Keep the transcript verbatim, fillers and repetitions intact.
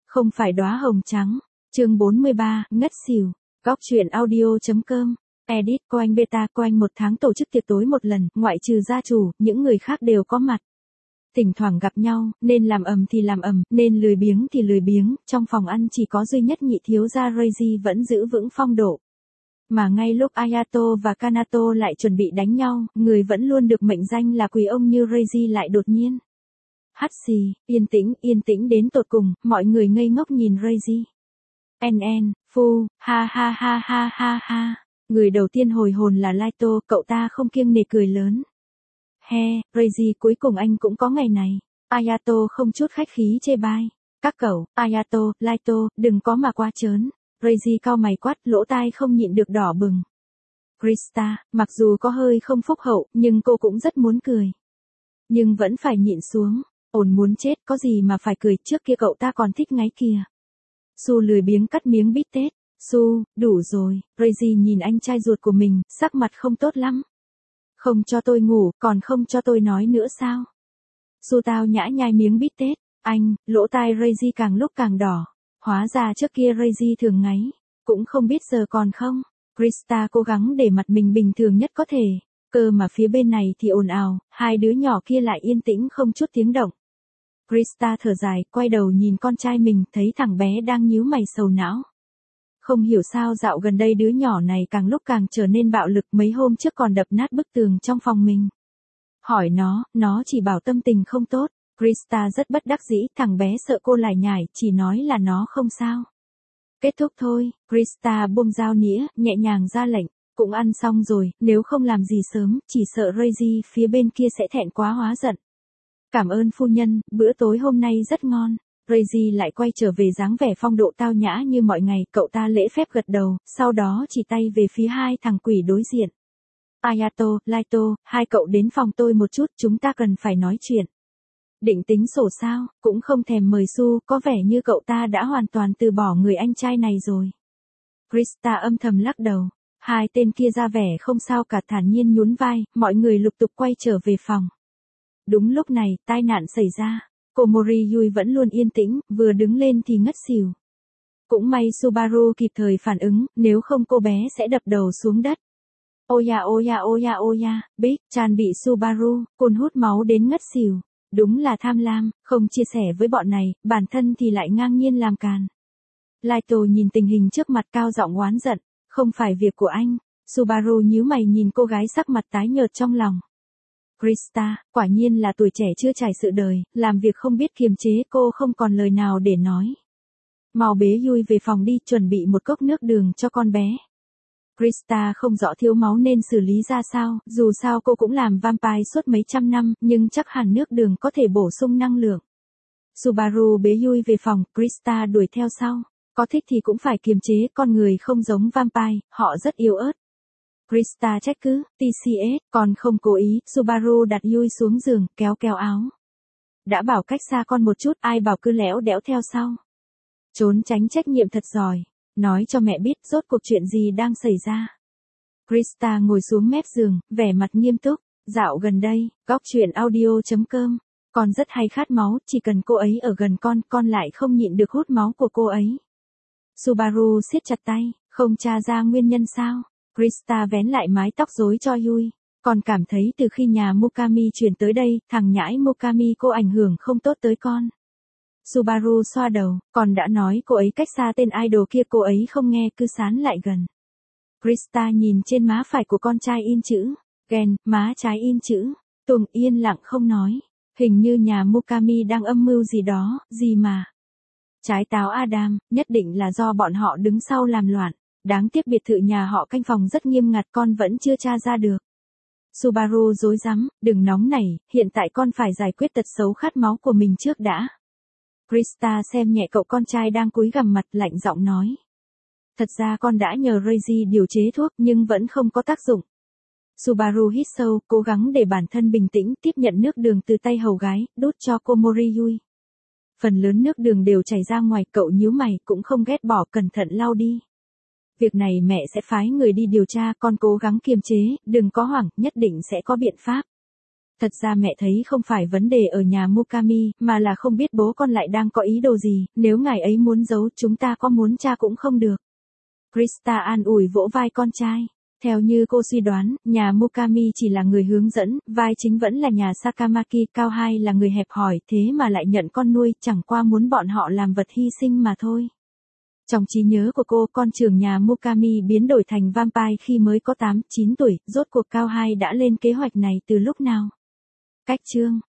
Không phải đóa hồng trắng. Chương bốn mươi ba, ngất xỉu. Góc truyện audio.com. Edit Coin Beta Coin một tháng tổ chức tiệc tối một lần, ngoại trừ gia chủ, những người khác đều có mặt. Thỉnh thoảng gặp nhau, nên làm ầm thì làm ầm, nên lười biếng thì lười biếng, trong phòng ăn chỉ có duy nhất nhị thiếu gia Reiji vẫn giữ vững phong độ. Mà ngay lúc Ayato và Kanato lại chuẩn bị đánh nhau, người vẫn luôn được mệnh danh là quỷ ông như Reiji lại đột nhiên hắt xì, yên tĩnh, yên tĩnh đến tột cùng, mọi người ngây ngốc nhìn Reiji. En en, phu, ha ha ha ha ha ha. Người đầu tiên hồi hồn là Laito, cậu ta không kiêng nể cười lớn. He, Reiji cuối cùng anh cũng có ngày này. Ayato không chút khách khí chê bai. Các cậu, Ayato, Laito, đừng có mà quá trớn. Reiji cau mày quát, lỗ tai không nhịn được đỏ bừng. Krista, mặc dù có hơi không phúc hậu, nhưng cô cũng rất muốn cười. Nhưng vẫn phải nhịn xuống. Ổn muốn chết, có gì mà phải cười, trước kia cậu ta còn thích ngáy kìa. Su lười biếng cắt miếng bít tết. Su, đủ rồi. Reiji nhìn anh trai ruột của mình, sắc mặt không tốt lắm. Không cho tôi ngủ, còn không cho tôi nói nữa sao? Su tao nhã nhai miếng bít tết. Anh, lỗ tai Reiji càng lúc càng đỏ. Hóa ra trước kia Reiji thường ngáy. Cũng không biết giờ còn không. Krista cố gắng để mặt mình bình thường nhất có thể. Cơ mà phía bên này thì ồn ào, hai đứa nhỏ kia lại yên tĩnh không chút tiếng động. Krista thở dài, quay đầu nhìn con trai mình, thấy thằng bé đang nhíu mày sầu não. Không hiểu sao dạo gần đây đứa nhỏ này càng lúc càng trở nên bạo lực, mấy hôm trước còn đập nát bức tường trong phòng mình. Hỏi nó, nó chỉ bảo tâm tình không tốt. Krista rất bất đắc dĩ, thằng bé sợ cô lải nhải, chỉ nói là nó không sao. Kết thúc thôi, Krista buông dao nĩa, nhẹ nhàng ra lệnh, cũng ăn xong rồi, nếu không làm gì sớm, chỉ sợ Reiji phía bên kia sẽ thẹn quá hóa giận. Cảm ơn phu nhân, bữa tối hôm nay rất ngon. Reiji lại quay trở về dáng vẻ phong độ tao nhã như mọi ngày, cậu ta lễ phép gật đầu, sau đó chỉ tay về phía hai thằng quỷ đối diện. Ayato, Laito, hai cậu đến phòng tôi một chút, chúng ta cần phải nói chuyện. Định tính sổ sao, cũng không thèm mời Su, có vẻ như cậu ta đã hoàn toàn từ bỏ người anh trai này rồi. Krista âm thầm lắc đầu, hai tên kia ra vẻ không sao cả, thản nhiên nhún vai, mọi người lục tục quay trở về phòng. Đúng lúc này, tai nạn xảy ra. Komori Yui vẫn luôn yên tĩnh, vừa đứng lên thì ngất xỉu. Cũng may Subaru kịp thời phản ứng, nếu không cô bé sẽ đập đầu xuống đất. Oya oya oya oya, Big Chan bị Subaru, cồn hút máu đến ngất xỉu. Đúng là tham lam, không chia sẻ với bọn này, bản thân thì lại ngang nhiên làm càn. Laito nhìn tình hình trước mặt cao giọng oán giận, không phải việc của anh. Subaru nhíu mày nhìn cô gái sắc mặt tái nhợt trong lòng. Krista, quả nhiên là tuổi trẻ chưa trải sự đời, làm việc không biết kiềm chế, cô không còn lời nào để nói. Mau bế Yui về phòng đi, chuẩn bị một cốc nước đường cho con bé. Krista không rõ thiếu máu nên xử lý ra sao, dù sao cô cũng làm vampire suốt mấy trăm năm, nhưng chắc hẳn nước đường có thể bổ sung năng lượng. Subaru bế Yui về phòng, Krista đuổi theo sau. Có thích thì cũng phải kiềm chế, con người không giống vampire, họ rất yếu ớt. Krista trách cứ, tê xê ét, còn không cố ý, Subaru đặt Yui xuống giường, kéo kéo áo. Đã bảo cách xa con một chút, ai bảo cứ léo đẽo theo sau. Trốn tránh trách nhiệm thật giỏi, nói cho mẹ biết rốt cuộc chuyện gì đang xảy ra. Krista ngồi xuống mép giường, vẻ mặt nghiêm túc, dạo gần đây, góc truyện audio.com, con rất hay khát máu, chỉ cần cô ấy ở gần con, con lại không nhịn được hút máu của cô ấy. Subaru siết chặt tay, không tra ra nguyên nhân sao? Krista vén lại mái tóc rối cho Yui. Con cảm thấy từ khi nhà Mukami chuyển tới đây, thằng nhãi Mukami cô ảnh hưởng không tốt tới con. Subaru xoa đầu, con đã nói cô ấy cách xa tên idol kia, cô ấy không nghe, cứ sán lại gần. Krista nhìn trên má phải của con trai in chữ, ghen, má trái in chữ, Tùng yên lặng không nói. Hình như nhà Mukami đang âm mưu gì đó, gì mà. Trái táo Adam, nhất định là do bọn họ đứng sau làm loạn. Đáng tiếc biệt thự nhà họ canh phòng rất nghiêm ngặt, con vẫn chưa tra ra được. Subaru rối rắm, đừng nóng nảy, hiện tại con phải giải quyết tật xấu khát máu của mình trước đã. Krista xem nhẹ cậu con trai đang cúi gằm mặt, lạnh giọng nói. Thật ra con đã nhờ Reiji điều chế thuốc nhưng vẫn không có tác dụng. Subaru hít sâu, cố gắng để bản thân bình tĩnh, tiếp nhận nước đường từ tay hầu gái, đút cho Komori Yui. Phần lớn nước đường đều chảy ra ngoài, cậu nhíu mày, cũng không ghét bỏ, cẩn thận lau đi. Việc này mẹ sẽ phái người đi điều tra, con cố gắng kiềm chế, đừng có hoảng, nhất định sẽ có biện pháp. Thật ra mẹ thấy không phải vấn đề ở nhà Mukami, mà là không biết bố con lại đang có ý đồ gì, nếu ngài ấy muốn giấu chúng ta có muốn tra cũng không được. Krista an ủi vỗ vai con trai. Theo như cô suy đoán, nhà Mukami chỉ là người hướng dẫn, vai chính vẫn là nhà Sakamaki, Cao Hai là người hẹp hòi, thế mà lại nhận con nuôi, chẳng qua muốn bọn họ làm vật hy sinh mà thôi. Trong trí nhớ của cô, con trưởng nhà Mukami biến đổi thành vampire khi mới có tám, chín tuổi, rốt cuộc Cao Hai đã lên kế hoạch này từ lúc nào? Cách chương